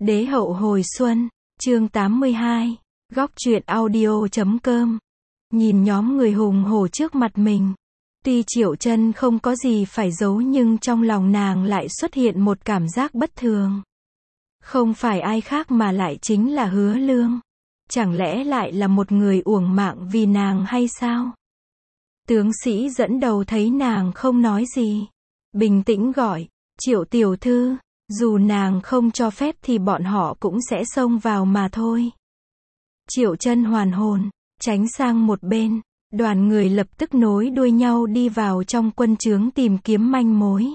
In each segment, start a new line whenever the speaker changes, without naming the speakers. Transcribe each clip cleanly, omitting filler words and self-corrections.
Đế hậu hồi xuân, chương 82, góc truyện audio.com. Nhìn nhóm người hùng hổ trước mặt mình. Tuy Triệu Chân không có gì phải giấu nhưng trong lòng nàng lại xuất hiện một cảm giác bất thường. Không phải ai khác mà lại chính là Hứa Lương. Chẳng lẽ lại là một người uổng mạng vì nàng hay sao? Tướng sĩ dẫn đầu thấy nàng không nói gì. Bình tĩnh gọi, Triệu tiểu thư. Dù nàng không cho phép thì bọn họ cũng sẽ xông vào mà thôi. Triệu Chân hoàn hồn, tránh sang một bên. Đoàn người lập tức nối đuôi nhau đi vào trong quân trướng tìm kiếm manh mối.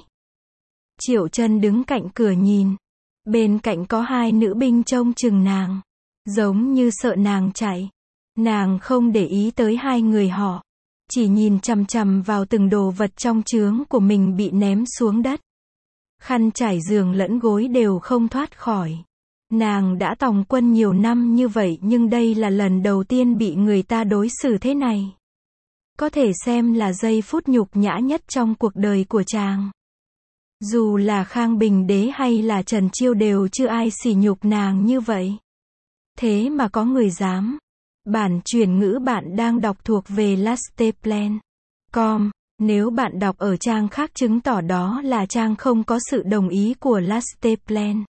Triệu Chân đứng cạnh cửa nhìn. Bên cạnh có hai nữ binh trông chừng nàng. Giống như sợ nàng chạy. Nàng không để ý tới hai người họ. Chỉ nhìn chằm chằm vào từng đồ vật trong trướng của mình bị ném xuống đất. Khăn trải giường lẫn gối đều không thoát khỏi. Nàng đã tòng quân nhiều năm như vậy nhưng đây là lần đầu tiên bị người ta đối xử thế này. Có thể xem là giây phút nhục nhã nhất trong cuộc đời của chàng. Dù là Khang Bình Đế hay là Trần Chiêu đều chưa ai sỉ nhục nàng như vậy. Thế mà có người dám. Bản chuyển ngữ bạn đang đọc thuộc về Lasteplan.com. Nếu bạn đọc ở trang khác chứng tỏ đó là trang không có sự đồng ý của Lasteplan.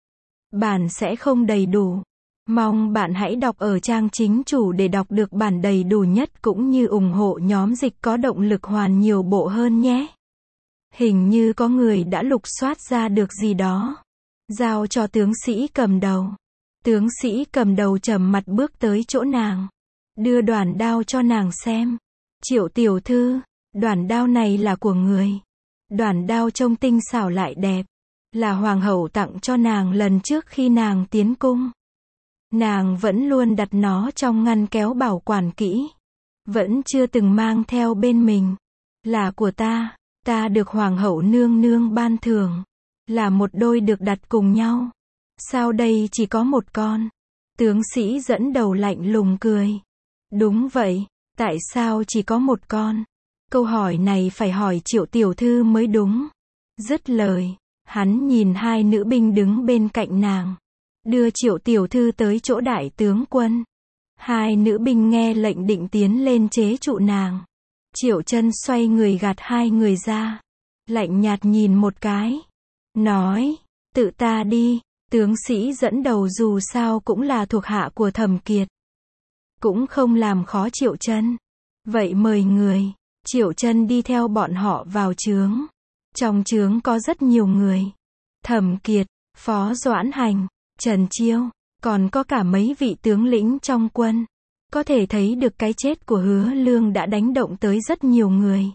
Bản sẽ không đầy đủ. Mong bạn hãy đọc ở trang chính chủ để đọc được bản đầy đủ nhất cũng như ủng hộ nhóm dịch có động lực hoàn nhiều bộ hơn nhé. Hình như có người đã lục soát ra được gì đó. Giao cho tướng sĩ cầm đầu. Tướng sĩ cầm đầu trầm mặt bước tới chỗ nàng. Đưa đoản đao cho nàng xem. Triệu tiểu thư. Đoản đao này là của người. Đoản đao trông tinh xảo lại đẹp. Là hoàng hậu tặng cho nàng lần trước khi nàng tiến cung. Nàng vẫn luôn đặt nó trong ngăn kéo bảo quản kỹ. Vẫn chưa từng mang theo bên mình. Là của ta. Ta được hoàng hậu nương nương ban thưởng. Là một đôi được đặt cùng nhau. Sao đây chỉ có một con? Tướng sĩ dẫn đầu lạnh lùng cười. Đúng vậy. Tại sao chỉ có một con? Câu hỏi này phải hỏi Triệu tiểu thư mới đúng. Dứt lời, hắn nhìn hai nữ binh đứng bên cạnh nàng. Đưa Triệu tiểu thư tới chỗ đại tướng quân. Hai nữ binh nghe lệnh định tiến lên chế trụ nàng. Triệu Chân xoay người gạt hai người ra. Lạnh nhạt nhìn một cái. Nói, tự ta đi. Tướng sĩ dẫn đầu dù sao cũng là thuộc hạ của Thẩm Kiệt. Cũng không làm khó Triệu Chân. Vậy mời người. Triệu Chân đi theo bọn họ vào trướng. Trong trướng có rất nhiều người. Thẩm Kiệt, Phó Doãn Hành, Trần Chiêu, còn có cả mấy vị tướng lĩnh trong quân. Có thể thấy được cái chết của Hứa Lương đã đánh động tới rất nhiều người.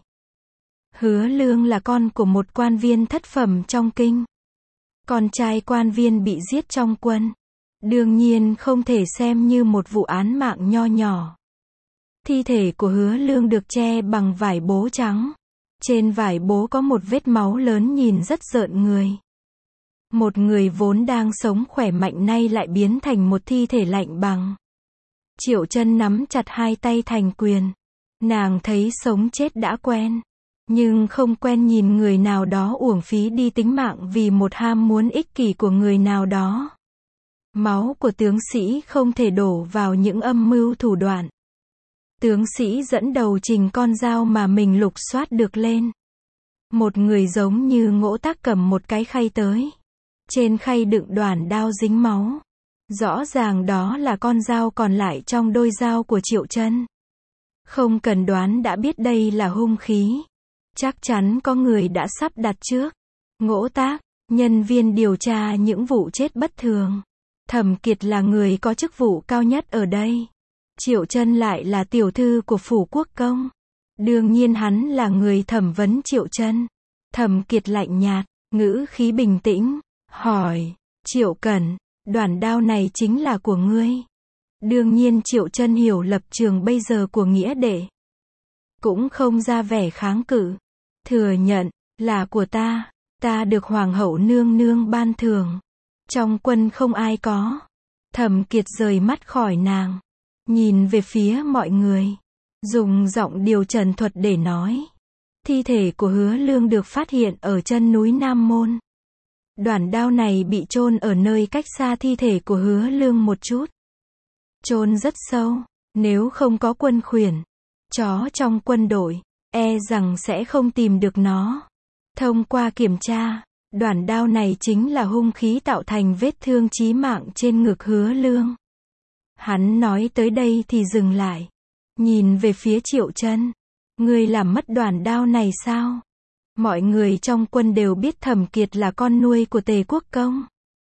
Hứa Lương là con của một quan viên thất phẩm trong kinh. Con trai quan viên bị giết trong quân. Đương nhiên không thể xem như một vụ án mạng nho nhỏ. Thi thể của Hứa Lương được che bằng vải bố trắng. Trên vải bố có một vết máu lớn nhìn rất rợn người. Một người vốn đang sống khỏe mạnh nay lại biến thành một thi thể lạnh băng. Triệu Chân nắm chặt hai tay thành quyền. Nàng thấy sống chết đã quen. Nhưng không quen nhìn người nào đó uổng phí đi tính mạng vì một ham muốn ích kỷ của người nào đó. Máu của tướng sĩ không thể đổ vào những âm mưu thủ đoạn. Tướng sĩ dẫn đầu trình con dao mà mình lục soát được lên. Một người giống như Ngỗ Tác cầm một cái khay tới. Trên khay đựng đoản đao dính máu. Rõ ràng đó là con dao còn lại trong đôi dao của Triệu Chân. Không cần đoán đã biết đây là hung khí. Chắc chắn có người đã sắp đặt trước. Ngỗ Tác, nhân viên điều tra những vụ chết bất thường. Thẩm Kiệt là người có chức vụ cao nhất ở đây. Triệu Chân lại là tiểu thư của phủ quốc công. Đương nhiên hắn là người thẩm vấn Triệu Chân. Thẩm Kiệt lạnh nhạt, ngữ khí bình tĩnh, hỏi, Triệu Cẩn, đoản đao này chính là của ngươi. Đương nhiên Triệu Chân hiểu lập trường bây giờ của nghĩa đệ. Cũng không ra vẻ kháng cự. Thừa nhận, là của ta. Ta được hoàng hậu nương nương ban thưởng. Trong quân không ai có. Thẩm Kiệt rời mắt khỏi nàng. Nhìn về phía mọi người. Dùng giọng điều trần thuật để nói. Thi thể của Hứa Lương được phát hiện ở chân núi Nam Môn. Đoản đao này bị chôn ở nơi cách xa thi thể của Hứa Lương một chút. Chôn rất sâu, nếu không có quân khuyển, chó trong quân đội, e rằng sẽ không tìm được nó. Thông qua kiểm tra, đoản đao này chính là hung khí tạo thành vết thương chí mạng trên ngực Hứa Lương. Hắn nói tới đây thì dừng lại, nhìn về phía Triệu Chân. Ngươi làm mất đoản đao này sao? Mọi người trong quân đều biết Thẩm Kiệt là con nuôi của Tề Quốc Công,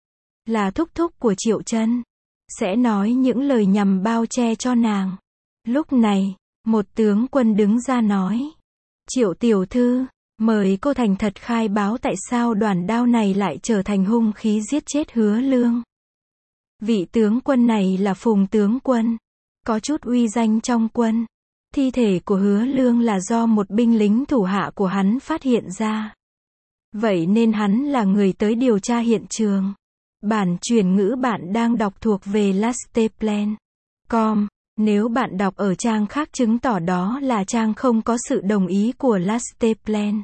là thúc thúc của Triệu Chân, sẽ nói những lời nhằm bao che cho nàng. Lúc này, một tướng quân đứng ra nói, Triệu tiểu thư, mời cô thành thật khai báo tại sao đoản đao này lại trở thành hung khí giết chết Hứa Lương. Vị tướng quân này là Phùng tướng quân, có chút uy danh trong quân. Thi thể của Hứa Lương là do một binh lính thủ hạ của hắn phát hiện ra. Vậy nên hắn là người tới điều tra hiện trường. Bản chuyển ngữ bạn đang đọc thuộc về Lasteplan.com. Nếu bạn đọc ở trang khác chứng tỏ đó là trang không có sự đồng ý của Lasteplan.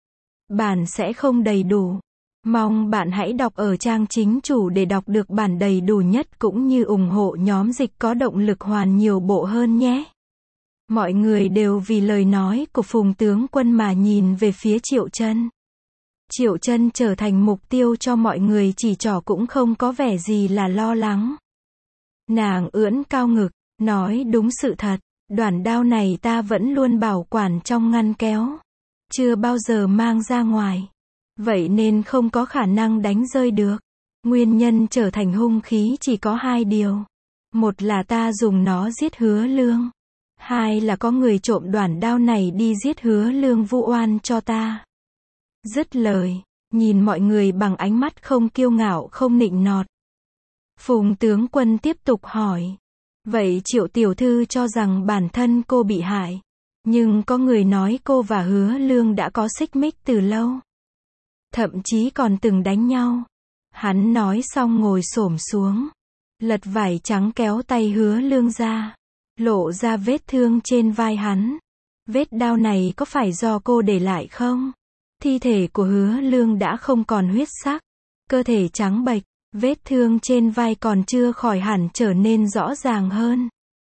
Bản sẽ không đầy đủ. Mong bạn hãy đọc ở trang chính chủ để đọc được bản đầy đủ nhất cũng như ủng hộ nhóm dịch có động lực hoàn nhiều bộ hơn nhé. Mọi người đều vì lời nói của Phùng tướng quân mà nhìn về phía Triệu Chân. Triệu Chân trở thành mục tiêu cho mọi người chỉ trỏ cũng không có vẻ gì là lo lắng. Nàng ưỡn cao ngực, nói đúng sự thật, đoản đao này ta vẫn luôn bảo quản trong ngăn kéo, chưa bao giờ mang ra ngoài. Vậy nên không có khả năng đánh rơi được. Nguyên nhân trở thành hung khí chỉ có hai điều. Một là ta dùng nó giết Hứa Lương. Hai là có người trộm đoản đao này đi giết Hứa Lương vu oan cho ta. Dứt lời, nhìn mọi người bằng ánh mắt không kiêu ngạo không nịnh nọt. Phùng tướng quân tiếp tục hỏi. Vậy Triệu tiểu thư cho rằng bản thân cô bị hại. Nhưng có người nói cô và Hứa Lương đã có xích mích từ lâu. Thậm chí còn từng đánh nhau. Hắn nói xong ngồi xổm xuống. Lật vải trắng kéo tay Hứa Lương ra. Lộ ra vết thương trên vai hắn. Vết đao này có phải do cô để lại không? Thi thể của Hứa Lương đã không còn huyết sắc. Cơ thể trắng bệch. Vết thương trên vai còn chưa khỏi hẳn trở nên rõ ràng hơn.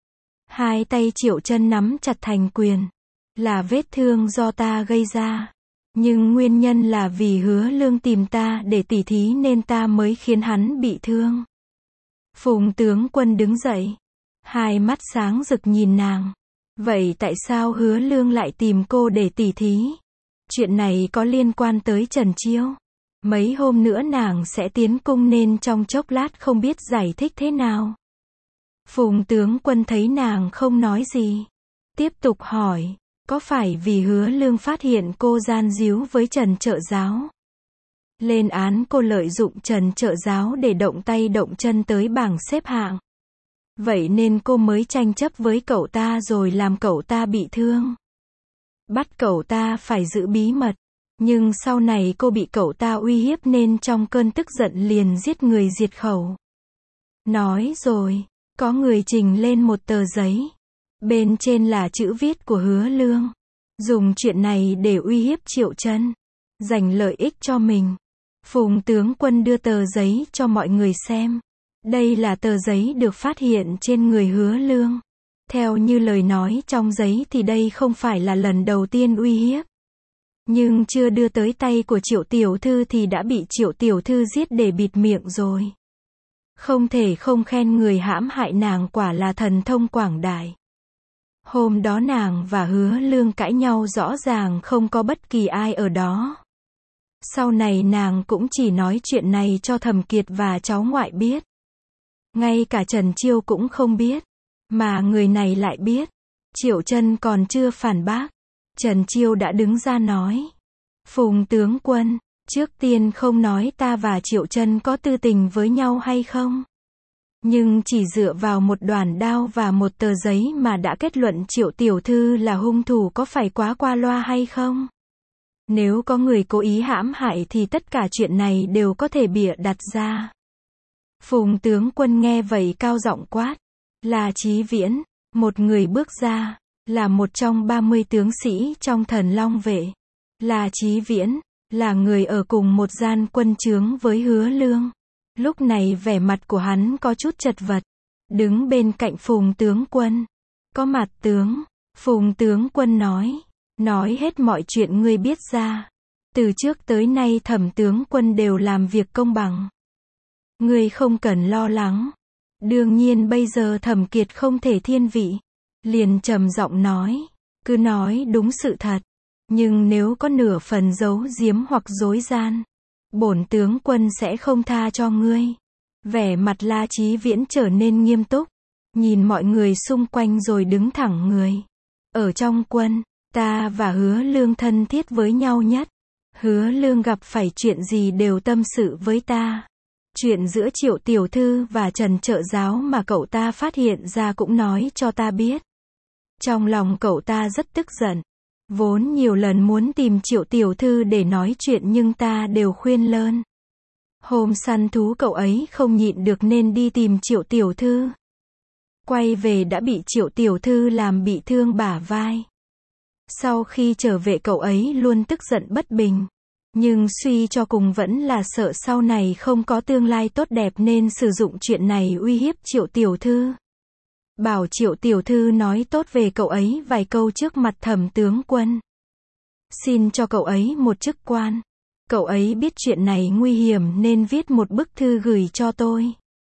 Hai tay Triệu Chân nắm chặt thành quyền. Là vết thương do ta gây ra. Nhưng nguyên nhân là vì Hứa Lương tìm ta để tỉ thí nên ta mới khiến hắn bị thương. Phùng tướng quân đứng dậy. Hai mắt sáng rực nhìn nàng. Vậy tại sao Hứa Lương lại tìm cô để tỉ thí? Chuyện này có liên quan tới Trần Chiêu. Mấy hôm nữa nàng sẽ tiến cung nên trong chốc lát không biết giải thích thế nào. Phùng tướng quân thấy nàng không nói gì. Tiếp tục hỏi. Có phải vì Hứa Lương phát hiện cô gian díu với Trần Trợ Giáo? Lên án cô lợi dụng Trần Trợ Giáo để động tay động chân tới bảng xếp hạng. Vậy nên cô mới tranh chấp với cậu ta rồi làm cậu ta bị thương. Bắt cậu ta phải giữ bí mật. Nhưng sau này cô bị cậu ta uy hiếp nên trong cơn tức giận liền giết người diệt khẩu. Nói rồi, có người trình lên một tờ giấy. Bên trên là chữ viết của Hứa Lương. Dùng chuyện này để uy hiếp Triệu Chân. Giành lợi ích cho mình. Phùng tướng quân đưa tờ giấy cho mọi người xem. Đây là tờ giấy được phát hiện trên người Hứa Lương. Theo như lời nói trong giấy thì đây không phải là lần đầu tiên uy hiếp. Nhưng chưa đưa tới tay của Triệu tiểu thư thì đã bị Triệu tiểu thư giết để bịt miệng rồi. Không thể không khen người hãm hại nàng quả là thần thông quảng đại. Hôm đó nàng và Hứa Lương cãi nhau rõ ràng không có bất kỳ ai ở đó. Sau này nàng cũng chỉ nói chuyện này cho Thẩm Kiệt và cháu ngoại biết. Ngay cả Trần Chiêu cũng không biết. Mà người này lại biết. Triệu Chân còn chưa phản bác. Trần Chiêu đã đứng ra nói. Phùng tướng quân, trước tiên không nói ta và Triệu Chân có tư tình với nhau hay không. Nhưng chỉ dựa vào một đoản đao và một tờ giấy mà đã kết luận Triệu tiểu thư là hung thủ có phải quá qua loa hay không? Nếu có người cố ý hãm hại thì tất cả chuyện này đều có thể bịa đặt ra. Phùng tướng quân nghe vậy cao giọng quát. Là Chí Viễn, một người bước ra, là một trong 30 tướng sĩ trong Thần Long vệ. Là Chí Viễn, là người ở cùng một gian quân trướng với Hứa Lương. Lúc này vẻ mặt của hắn có chút chật vật, đứng bên cạnh Phùng tướng quân. Có Mạt tướng, Phùng tướng quân nói hết mọi chuyện ngươi biết ra. Từ trước tới nay Thẩm tướng quân đều làm việc công bằng. Ngươi không cần lo lắng. Đương nhiên bây giờ Thẩm Kiệt không thể thiên vị. Liền trầm giọng nói, cứ nói đúng sự thật. Nhưng nếu có nửa phần giấu giếm hoặc dối gian, bổn tướng quân sẽ không tha cho ngươi. Vẻ mặt La Chí Viễn trở nên nghiêm túc, nhìn mọi người xung quanh rồi đứng thẳng người. Ở trong quân, ta và Hứa Lương thân thiết với nhau nhất. Hứa Lương gặp phải chuyện gì đều tâm sự với ta. Chuyện giữa Triệu tiểu thư và Trần trợ giáo mà cậu ta phát hiện ra cũng nói cho ta biết. Trong lòng cậu ta rất tức giận. Vốn nhiều lần muốn tìm Triệu tiểu thư để nói chuyện nhưng ta đều khuyên lơn. Hôm săn thú cậu ấy không nhịn được nên đi tìm Triệu tiểu thư. Quay về đã bị Triệu tiểu thư làm bị thương bả vai. Sau khi trở về cậu ấy luôn tức giận bất bình. Nhưng suy cho cùng vẫn là sợ sau này không có tương lai tốt đẹp nên sử dụng chuyện này uy hiếp Triệu tiểu thư. Bảo Triệu tiểu thư nói tốt về cậu ấy vài câu trước mặt Thẩm tướng quân. Xin cho cậu ấy một chức quan. Cậu ấy biết chuyện này nguy hiểm nên viết một bức thư gửi cho tôi.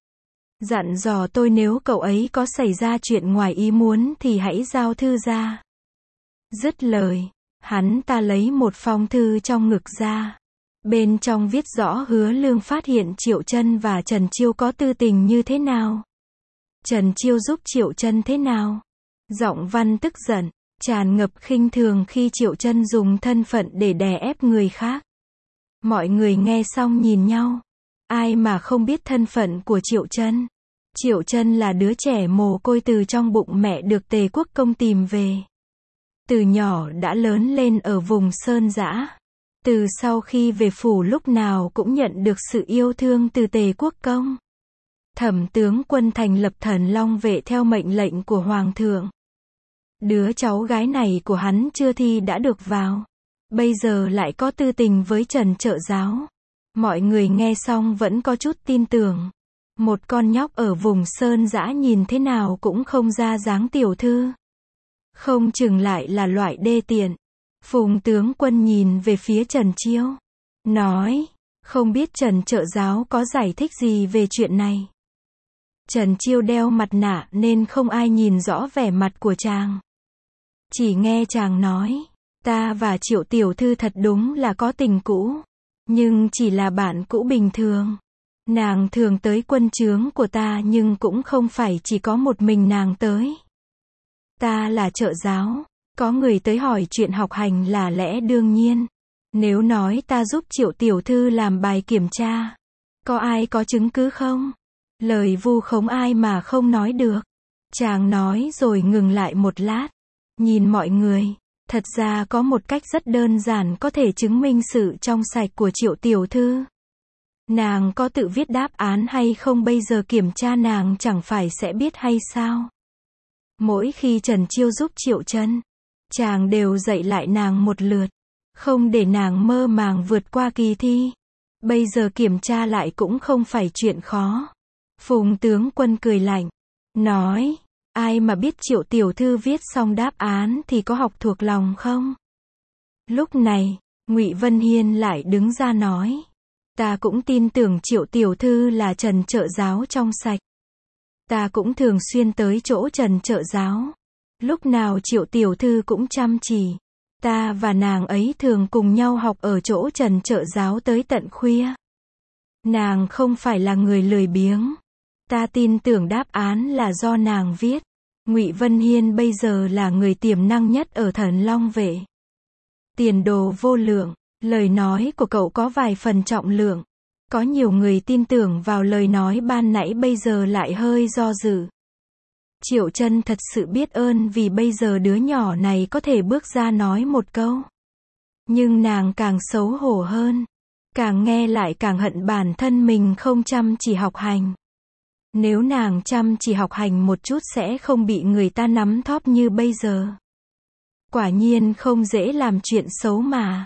Dặn dò tôi nếu cậu ấy có xảy ra chuyện ngoài ý muốn thì hãy giao thư ra. Dứt lời, hắn ta lấy một phong thư trong ngực ra. Bên trong viết rõ Hứa Lương phát hiện Triệu Chân và Trần Chiêu có tư tình như thế nào. Trần Chiêu giúp Triệu Chân thế nào. Giọng văn tức giận, tràn ngập khinh thường khi Triệu Chân dùng thân phận để đè ép người khác. Mọi người nghe xong nhìn nhau. Ai mà không biết thân phận của Triệu Chân. Triệu Chân là đứa trẻ mồ côi từ trong bụng mẹ được Tề Quốc công tìm về. Từ nhỏ đã lớn lên ở vùng sơn dã. Từ sau khi về phủ lúc nào cũng nhận được sự yêu thương từ Tề Quốc công. Thẩm tướng quân thành lập Thần Long vệ theo mệnh lệnh của Hoàng thượng. Đứa cháu gái này của hắn chưa thi đã được vào. Bây giờ lại có tư tình với Trần trợ giáo. Mọi người nghe xong vẫn có chút tin tưởng. Một con nhóc ở vùng sơn dã nhìn thế nào cũng không ra dáng tiểu thư. Không chừng lại là loại đê tiện. Phùng tướng quân nhìn về phía Trần Chiêu. Nói, không biết Trần trợ giáo có giải thích gì về chuyện này. Trần Chiêu đeo mặt nạ nên không ai nhìn rõ vẻ mặt của chàng. Chỉ nghe chàng nói, ta và Triệu tiểu thư thật đúng là có tình cũ. Nhưng chỉ là bạn cũ bình thường. Nàng thường tới quân trướng của ta nhưng cũng không phải chỉ có một mình nàng tới. Ta là trợ giáo. Có người tới hỏi chuyện học hành là lẽ đương nhiên. Nếu nói ta giúp Triệu tiểu thư làm bài kiểm tra, có ai có chứng cứ không? Lời vu khống ai mà không nói được. Chàng nói rồi ngừng lại một lát. Nhìn mọi người. Thật ra có một cách rất đơn giản có thể chứng minh sự trong sạch của Triệu tiểu thư. Nàng có tự viết đáp án hay không bây giờ kiểm tra nàng chẳng phải sẽ biết hay sao? Mỗi khi Trần Chiêu giúp Triệu Chân, chàng đều dạy lại nàng một lượt. Không để nàng mơ màng vượt qua kỳ thi. Bây giờ kiểm tra lại cũng không phải chuyện khó. Phùng tướng quân cười lạnh. Nói, ai mà biết Triệu tiểu thư viết xong đáp án thì có học thuộc lòng không? Lúc này, Ngụy Vân Hiên lại đứng ra nói. Ta cũng tin tưởng Triệu tiểu thư là Trần trợ giáo trong sạch. Ta cũng thường xuyên tới chỗ Trần trợ giáo. Lúc nào Triệu tiểu thư cũng chăm chỉ. Ta và nàng ấy thường cùng nhau học ở chỗ Trần trợ giáo tới tận khuya. Nàng không phải là người lười biếng. Ta tin tưởng đáp án là do nàng viết. Ngụy Vân Hiên bây giờ là người tiềm năng nhất ở Thần Long vệ. Tiền đồ vô lượng. Lời nói của cậu có vài phần trọng lượng. Có nhiều người tin tưởng vào lời nói ban nãy bây giờ lại hơi do dự. Triệu Chân thật sự biết ơn vì bây giờ đứa nhỏ này có thể bước ra nói một câu. Nhưng nàng càng xấu hổ hơn. Càng nghe lại càng hận bản thân mình không chăm chỉ học hành. Nếu nàng chăm chỉ học hành một chút sẽ không bị người ta nắm thóp như bây giờ. Quả nhiên không dễ làm chuyện xấu mà.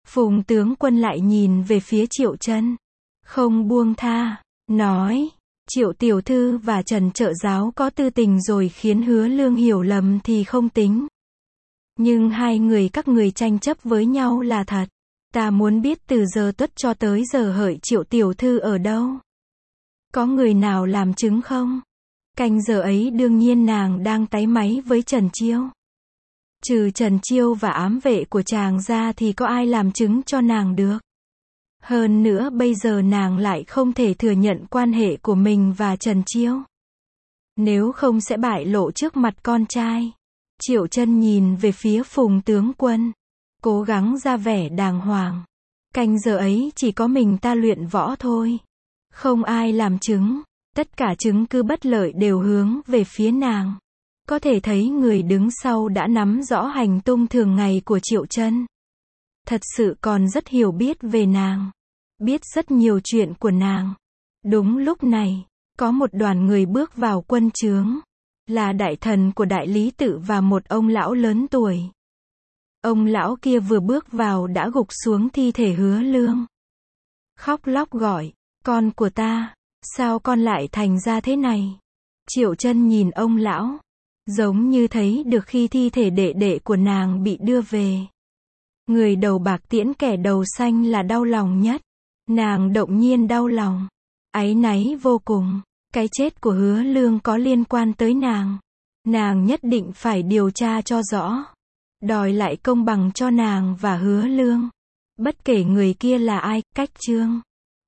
Phùng tướng quân lại nhìn về phía Triệu Chân, không buông tha, nói, Triệu tiểu thư và Trần trợ giáo có tư tình rồi khiến Hứa Lương hiểu lầm thì không tính. Nhưng hai người các người tranh chấp với nhau là thật. Ta muốn biết từ giờ Tuất cho tới giờ Hợi Triệu tiểu thư ở đâu? Có người nào làm chứng không? Canh giờ ấy đương nhiên nàng đang táy máy với Trần Chiêu. Trừ Trần Chiêu và ám vệ của chàng ra thì có ai làm chứng cho nàng được. Hơn nữa bây giờ nàng lại không thể thừa nhận quan hệ của mình và Trần Chiêu. Nếu không sẽ bại lộ trước mặt con trai. Triệu Chân nhìn về phía Phùng tướng quân, cố gắng ra vẻ đàng hoàng. Canh giờ ấy chỉ có mình ta luyện võ thôi. Không ai làm chứng. Tất cả chứng cứ bất lợi đều hướng về phía nàng. Có thể thấy người đứng sau đã nắm rõ hành tung thường ngày của Triệu Chân. Thật sự còn rất hiểu biết về nàng. Biết rất nhiều chuyện của nàng. Đúng lúc này, có một đoàn người bước vào quân trướng. Là đại thần của đại lý tự và một ông lão lớn tuổi. Ông lão kia vừa bước vào đã gục xuống thi thể Hứa Lương. Khóc lóc gọi, con của ta, sao con lại thành ra thế này? Triệu Chân nhìn ông lão, giống như thấy được khi thi thể đệ đệ của nàng bị đưa về. Người đầu bạc tiễn kẻ đầu xanh là đau lòng nhất. Nàng động nhiên đau lòng, áy náy vô cùng. Cái chết của Hứa Lương có liên quan tới nàng. Nàng nhất định phải điều tra cho rõ. Đòi lại công bằng cho nàng và Hứa Lương. Bất kể người kia là ai, Cách Trương.